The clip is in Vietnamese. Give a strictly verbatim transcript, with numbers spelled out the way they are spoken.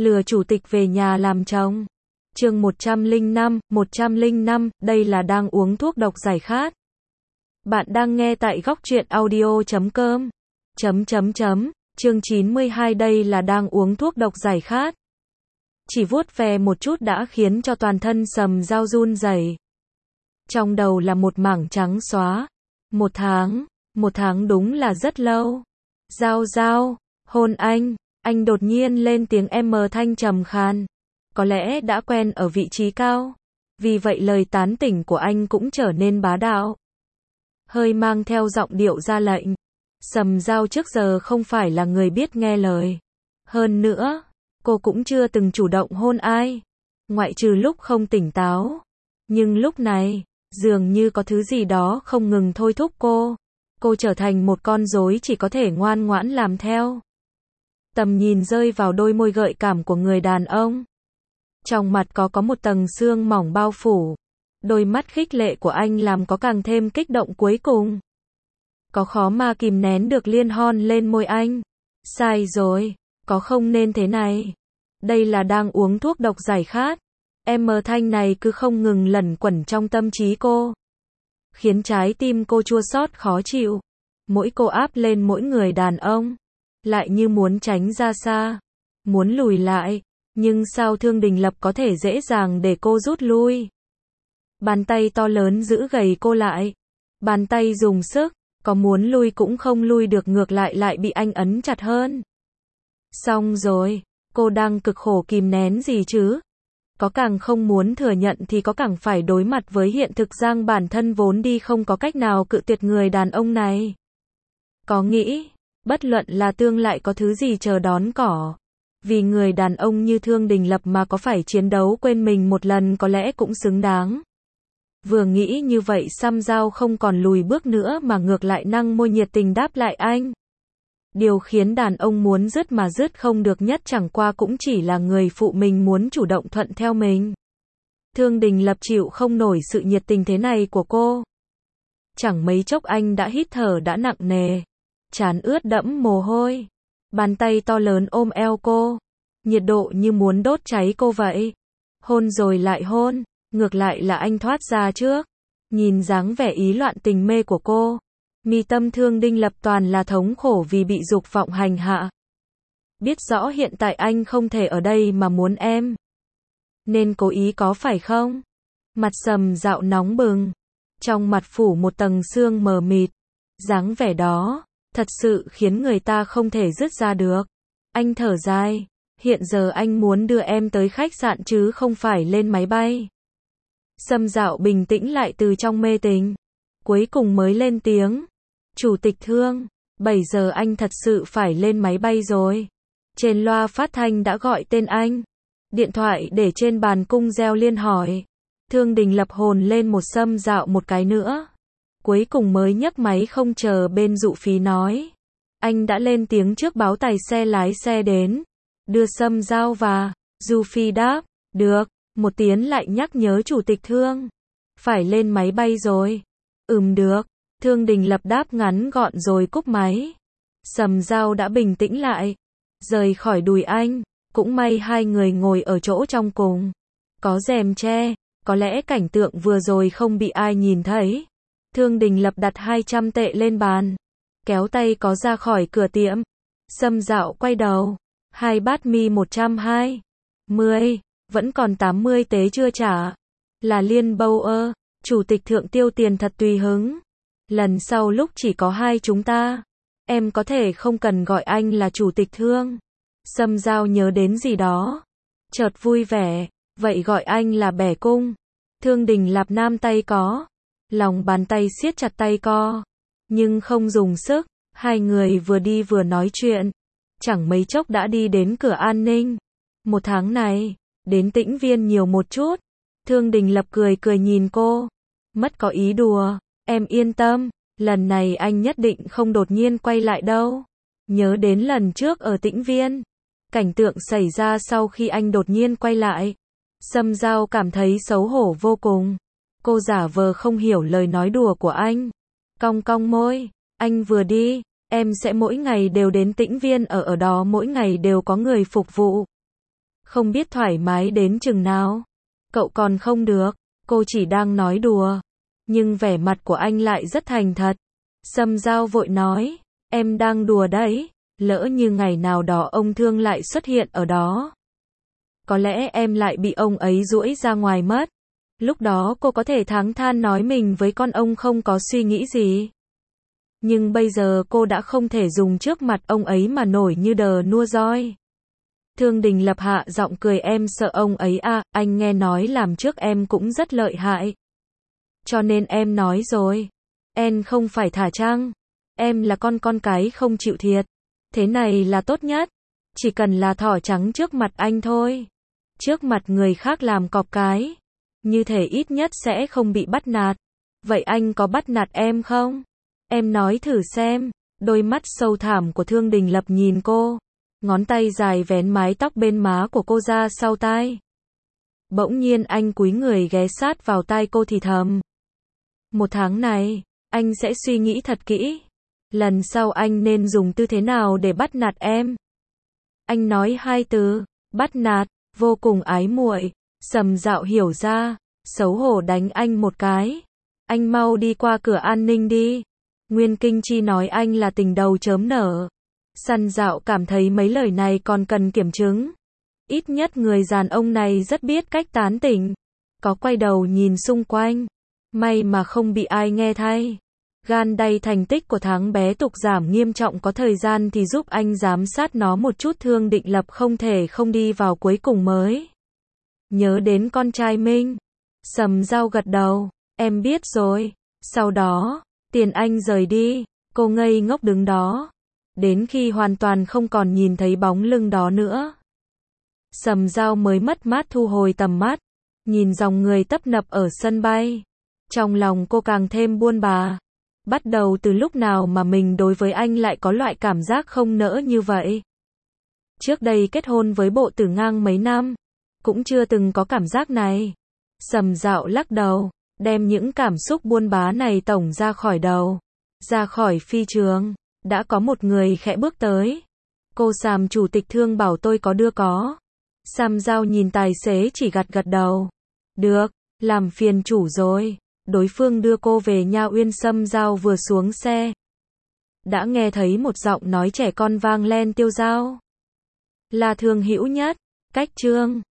Lừa chủ tịch về nhà làm chồng. Chương một trăm lẻ năm, một trăm lẻ năm, đây là đang uống thuốc độc giải khát. Bạn đang nghe tại góc truyện audio chấm com. Chấm chấm chấm, chương chín mươi hai đây là đang uống thuốc độc giải khát. Chỉ vuốt ve một chút đã khiến cho toàn thân Sầm Dao run rẩy. Trong đầu là một mảng trắng xóa. Một tháng, một tháng đúng là rất lâu. Dao Dao, hôn anh. Anh đột nhiên lên tiếng em thanh trầm khan. Có lẽ đã quen ở vị trí cao. Vì vậy lời tán tỉnh của anh cũng trở nên bá đạo. Hơi mang theo giọng điệu ra lệnh. Sầm Dao trước giờ không phải là người biết nghe lời. Hơn nữa, cô cũng chưa từng chủ động hôn ai. Ngoại trừ lúc không tỉnh táo. Nhưng lúc này, dường như có thứ gì đó không ngừng thôi thúc cô. Cô trở thành một con rối chỉ có thể ngoan ngoãn làm theo. Tầm nhìn rơi vào đôi môi gợi cảm của người đàn ông. Trong mặt có có một tầng sương mỏng bao phủ. Đôi mắt khích lệ của anh làm có càng thêm kích động cuối cùng. Có khó mà kìm nén được liên hon lên môi anh. Sai rồi, có không nên thế này. Đây là đang uống thuốc độc giải khát. Em thanh này cứ không ngừng lẩn quẩn trong tâm trí cô. Khiến trái tim cô chua xót khó chịu. Mỗi cô áp lên mỗi người đàn ông. Lại như muốn tránh ra xa. Muốn lùi lại. Nhưng sao Thương Đình Lập có thể dễ dàng để cô rút lui. Bàn tay to lớn giữ gầy cô lại. Bàn tay dùng sức. Có muốn lui cũng không lui được, ngược lại lại bị anh ấn chặt hơn. Xong rồi. Cô đang cực khổ kìm nén gì chứ? Có càng không muốn thừa nhận thì có càng phải đối mặt với hiện thực rằng bản thân vốn đi không có cách nào cự tuyệt người đàn ông này. Có nghĩ, bất luận là tương lại có thứ gì chờ đón cỏ. Vì người đàn ông như Thương Đình Lập mà có phải chiến đấu quên mình một lần có lẽ cũng xứng đáng. Vừa nghĩ như vậy Sầm Dao không còn lùi bước nữa mà ngược lại nâng môi nhiệt tình đáp lại anh. Điều khiến đàn ông muốn dứt mà dứt không được nhất chẳng qua cũng chỉ là người phụ mình muốn chủ động thuận theo mình. Thương Đình Lập chịu không nổi sự nhiệt tình thế này của cô. Chẳng mấy chốc anh đã hít thở đã nặng nề. Trán ướt đẫm mồ hôi. Bàn tay to lớn ôm eo cô. Nhiệt độ như muốn đốt cháy cô vậy. Hôn rồi lại hôn. Ngược lại là anh thoát ra trước. Nhìn dáng vẻ ý loạn tình mê của cô. Mi tâm Thương Đình Lập toàn là thống khổ vì bị dục vọng hành hạ. Biết rõ hiện tại anh không thể ở đây mà muốn em. Nên cố ý có phải không? Mặt Sầm Dao nóng bừng. Trong mặt phủ một tầng sương mờ mịt. Dáng vẻ đó, thật sự khiến người ta không thể dứt ra được. Anh thở dài. Hiện giờ anh muốn đưa em tới khách sạn chứ không phải lên máy bay. Sầm Dao bình tĩnh lại từ trong mê tình. Cuối cùng mới lên tiếng. Chủ tịch Thương, bảy giờ anh thật sự phải lên máy bay rồi. Trên loa phát thanh đã gọi tên anh. Điện thoại để trên bàn cung reo liên hỏi. Thương Đình Lập hồn lên một Sầm Dao một cái nữa. Cuối cùng mới nhấc máy không chờ bên dụ phí nói. Anh đã lên tiếng trước báo tài xe lái xe đến. Đưa Sầm Dao và Du Phi đáp. Được, một tiếng lại nhắc nhớ Chủ tịch Thương. Phải lên máy bay rồi. Ừm được. Thương Đình Lập đáp ngắn gọn rồi cúp máy. Sầm Dao đã bình tĩnh lại. Rời khỏi đùi anh. Cũng may hai người ngồi ở chỗ trong cùng. Có rèm che. Có lẽ cảnh tượng vừa rồi không bị ai nhìn thấy. Thương Đình Lập đặt hai trăm tệ lên bàn. Kéo tay có ra khỏi cửa tiệm. Sầm Dao quay đầu. Hai bát mì một trăm hai mươi. Vẫn còn tám mươi tế chưa trả. Là Liên Bâu ơ. Chủ tịch Thượng tiêu tiền thật tùy hứng. Lần sau lúc chỉ có hai chúng ta. Em có thể không cần gọi anh là Chủ tịch Thương. Sầm Dao nhớ đến gì đó. Chợt vui vẻ. Vậy gọi anh là Bẻ Cung. Thương Đình Lập nam tay có. Lòng bàn tay siết chặt tay co. Nhưng không dùng sức. Hai người vừa đi vừa nói chuyện. Chẳng mấy chốc đã đi đến cửa an ninh. Một tháng này, đến Tĩnh Viên nhiều một chút. Thương Đình Lập cười cười nhìn cô. Mất có ý đùa. Em yên tâm. Lần này anh nhất định không đột nhiên quay lại đâu. Nhớ đến lần trước ở Tĩnh Viên. Cảnh tượng xảy ra sau khi anh đột nhiên quay lại. Sầm Dao cảm thấy xấu hổ vô cùng. Cô giả vờ không hiểu lời nói đùa của anh. Cong cong môi. Anh vừa đi. Em sẽ mỗi ngày đều đến Tĩnh Viên ở ở đó mỗi ngày đều có người phục vụ. Không biết thoải mái đến chừng nào. Cậu còn không được. Cô chỉ đang nói đùa. Nhưng vẻ mặt của anh lại rất thành thật. Sầm Dao vội nói. Em đang đùa đấy. Lỡ như ngày nào đó ông Thương lại xuất hiện ở đó. Có lẽ em lại bị ông ấy duỗi ra ngoài mất. Lúc đó cô có thể thán than nói mình với con ông không có suy nghĩ gì. Nhưng bây giờ cô đã không thể dùng trước mặt ông ấy mà nổi như đờ nua roi. Thương Đình Lập hạ giọng cười, em sợ ông ấy à, anh nghe nói làm trước em cũng rất lợi hại. Cho nên em nói rồi. Em không phải thả trăng. Em là con con cái không chịu thiệt. Thế này là tốt nhất. Chỉ cần là thỏ trắng trước mặt anh thôi. Trước mặt người khác làm cọp cái. Như thể ít nhất sẽ không bị bắt nạt. Vậy anh có bắt nạt em không? Em nói thử xem. Đôi mắt sâu thẳm của Thương Đình Lập nhìn cô. Ngón tay dài vén mái tóc bên má của cô ra sau tai. Bỗng nhiên anh cúi người ghé sát vào tai cô thì thầm. Một tháng này, anh sẽ suy nghĩ thật kỹ. Lần sau anh nên dùng tư thế nào để bắt nạt em? Anh nói hai từ, bắt nạt, vô cùng ái muội. Sầm Dạo hiểu ra, xấu hổ đánh anh một cái. Anh mau đi qua cửa an ninh đi. Nguyên Kinh Chi nói anh là tình đầu chớm nở. Sầm Dạo cảm thấy mấy lời này còn cần kiểm chứng. Ít nhất người đàn ông này rất biết cách tán tỉnh. Có quay đầu nhìn xung quanh. May mà không bị ai nghe thay. Gan đay thành tích của tháng bé tục giảm nghiêm trọng, có thời gian thì giúp anh giám sát nó một chút. Thương Định Lập không thể không đi vào cuối cùng mới. Nhớ đến con trai Minh. Sầm Dao gật đầu. Em biết rồi. Sau đó, Tiền Anh rời đi. Cô ngây ngốc đứng đó. Đến khi hoàn toàn không còn nhìn thấy bóng lưng đó nữa. Sầm Dao mới mất mát thu hồi tầm mắt. Nhìn dòng người tấp nập ở sân bay. Trong lòng cô càng thêm buồn bã. Bắt đầu từ lúc nào mà mình đối với anh lại có loại cảm giác không nỡ như vậy? Trước đây kết hôn với Bộ Tử Ngang mấy năm, cũng chưa từng có cảm giác này. Sầm Dạo lắc đầu, đem những cảm xúc buồn bã này tổng ra khỏi đầu. Ra khỏi phi trường, đã có một người khẽ bước tới. Cô Sàm chủ tịch Thương bảo tôi có đưa có. Sầm Dao nhìn tài xế chỉ gật gật đầu. Được, làm phiền chủ rồi. Đối phương đưa cô về Nha Uyên. Sầm Dao vừa xuống xe, đã nghe thấy một giọng nói trẻ con vang lên, Tiêu Dao. Là Thương Hữu Nhất, cách Trương.